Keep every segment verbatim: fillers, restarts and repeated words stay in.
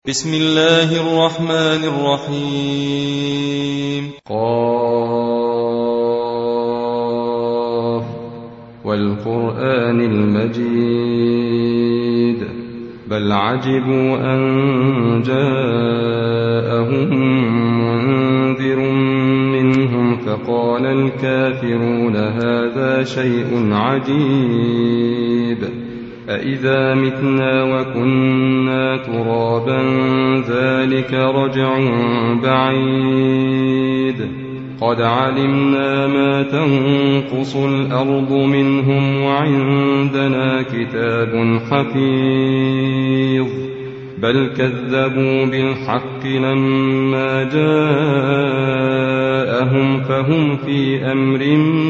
بسم الله الرحمن الرحيم. قاف والقرآن المجيد بل عجبوا أن جاءهم منذر منهم فقال الكافرون هذا شيء عجيب أإذا متنا وكنا ترابا ذلك رجع بعيد قد علمنا ما تنقص الأرض منهم وعندنا كتاب حفيظ بل كذبوا بالحق لما جاءهم فهم في أمر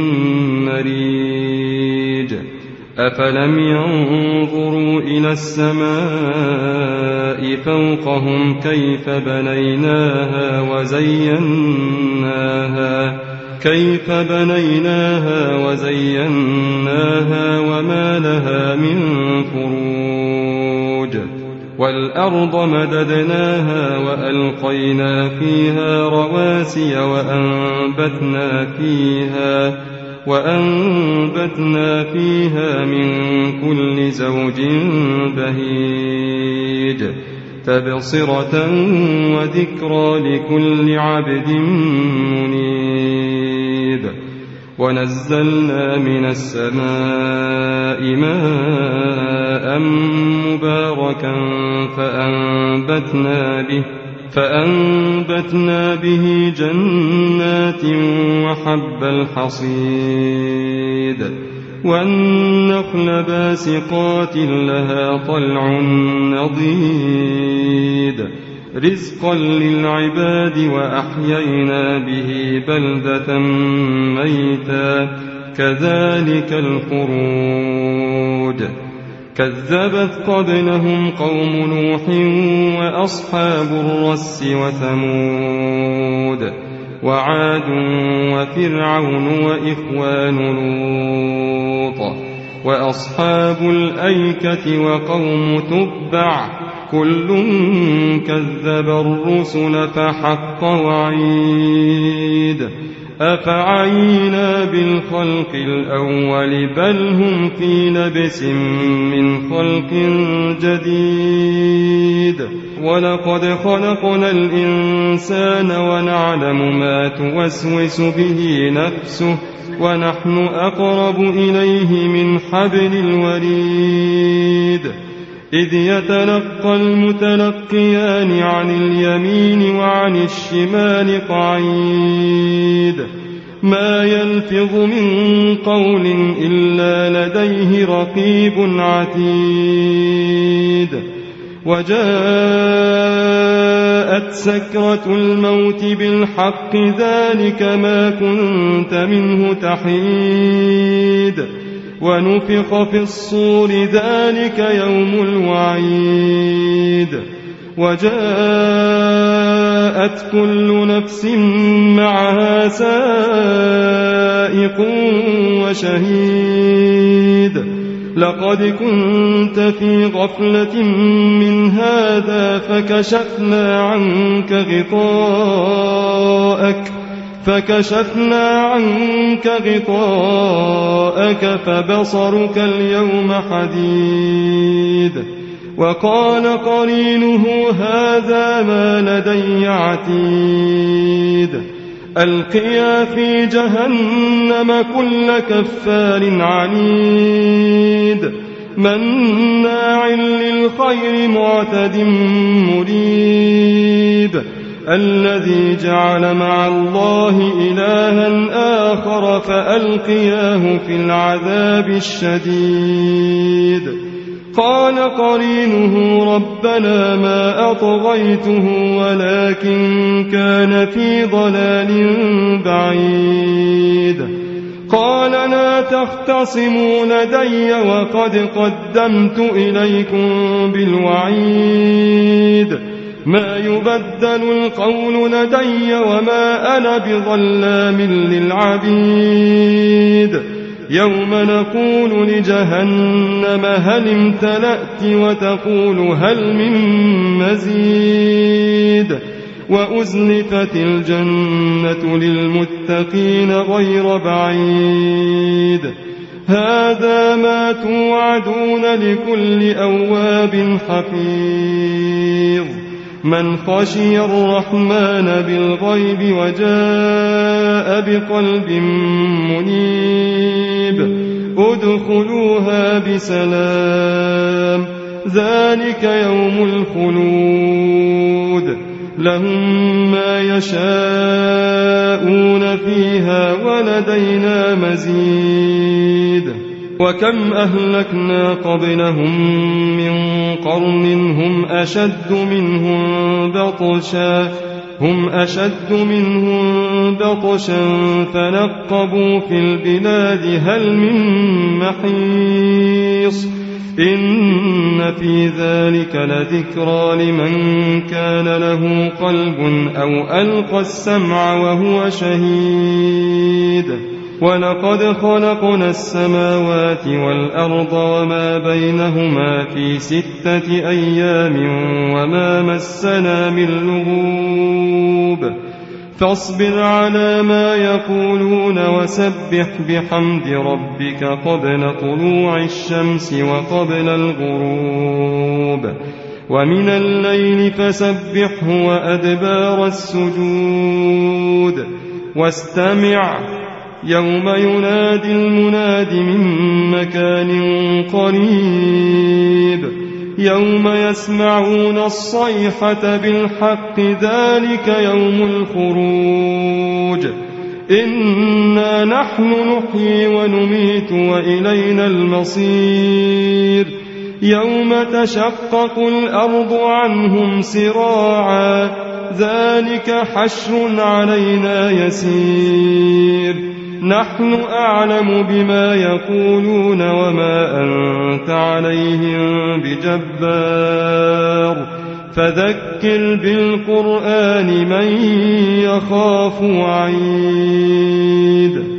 مريج أفلم ينظروا إلى السماء فوقهم كيف بنيناها وزيناها كيف بنيناها وزيناها وما لها من فروج والأرض مددناها وألقينا فيها رواسي وأنبتنا فيها وأنبتنا فيها من كل زوج بهيج تبصرة وذكرى لكل عبد منيب ونزلنا من السماء ماء مباركا فأنبتنا به فأنبتنا به جنات وحب الحصيد والنخل باسقات لها طلع نضيد رزقا للعباد وأحيينا به بلدة ميتا كذلك الخروج كذبت قبلهم قوم نوح وأصحاب الرس وثمود وعاد وفرعون وإخوان لوط وأصحاب الأيكة وقوم تبع كل كذب الرسل فحق وعيد أفعينا بالخلق الأول بل هم في لبس من خلق جديد ولقد خلقنا الإنسان ونعلم ما توسوس به نفسه ونحن أقرب إليه من حبل الوريد إذ يتلقى المتلقيان عن اليمين وعن الشمال قعيد ما يلفظ من قول إلا لديه رقيب عتيد وجاءت سكرة الموت بالحق ذلك ما كنت منه تحيد ونفخ في الصور ذلك يوم الوعيد وجاءت كل نفس معها سائق وشهيد لقد كنت في غفلة من هذا فكشفنا عنك غطاءك فكشفنا عنك غطاءك فبصرك اليوم حديد وقال قرينه هذا ما لدي عتيد ألقيا في جهنم كل كفار عنيد مناع للخير معتد مريب الذي جعل مع الله إلها آخر فألقياه في العذاب الشديد قال قرينه ربنا ما أطغيته ولكن كان في ضلال بعيد قال لا تختصموا لدي وقد قدمت إليكم بالوعيد ما يبدل القول لدي وما أنا بظلام للعبيد يوم نقول لجهنم هل امتلأت وتقول هل من مزيد وأزلفت الجنة للمتقين غير بعيد هذا ما توعدون لكل أواب حفيظ من خشي الرحمن بالغيب وجاء بقلب منيب ادخلوها بسلام ذلك يوم الخلود لهم ما يشاءون فيها ولدينا مزيد وكم أهلكنا قبلهم من قرن هم أشد منهم بطشا هم أشد منهم بطشا فنقبوا في البلاد هل من محيص إن في ذلك لذكرى لمن كان له قلب أو ألقى السمع وهو شهيد ولقد خلقنا السماوات والأرض وما بينهما في ستة أيام وما مسنا من لغوب فاصبر على ما يقولون وسبح بحمد ربك قبل طلوع الشمس وقبل الغروب ومن الليل فسبحه وأدبار السجود واستمع يوم ينادي المناد من مكان قريب يوم يسمعون الصيحة بالحق ذلك يوم الخروج إنا نحن نحيي ونميت وإلينا المصير يوم تشقق الأرض عنهم سراعا ذلك حشر علينا يسير نحن أعلم بما يقولون وما أنت عليهم بجبار فذكر بالقرآن من يخاف وعيد